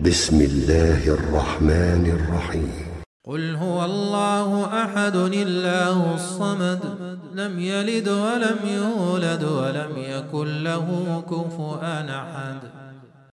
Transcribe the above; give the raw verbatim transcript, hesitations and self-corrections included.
بسم الله الرحمن الرحيم. قل هو الله أحد الله الصمد لم يلد ولم يولد ولم يكن له كفوا أحد.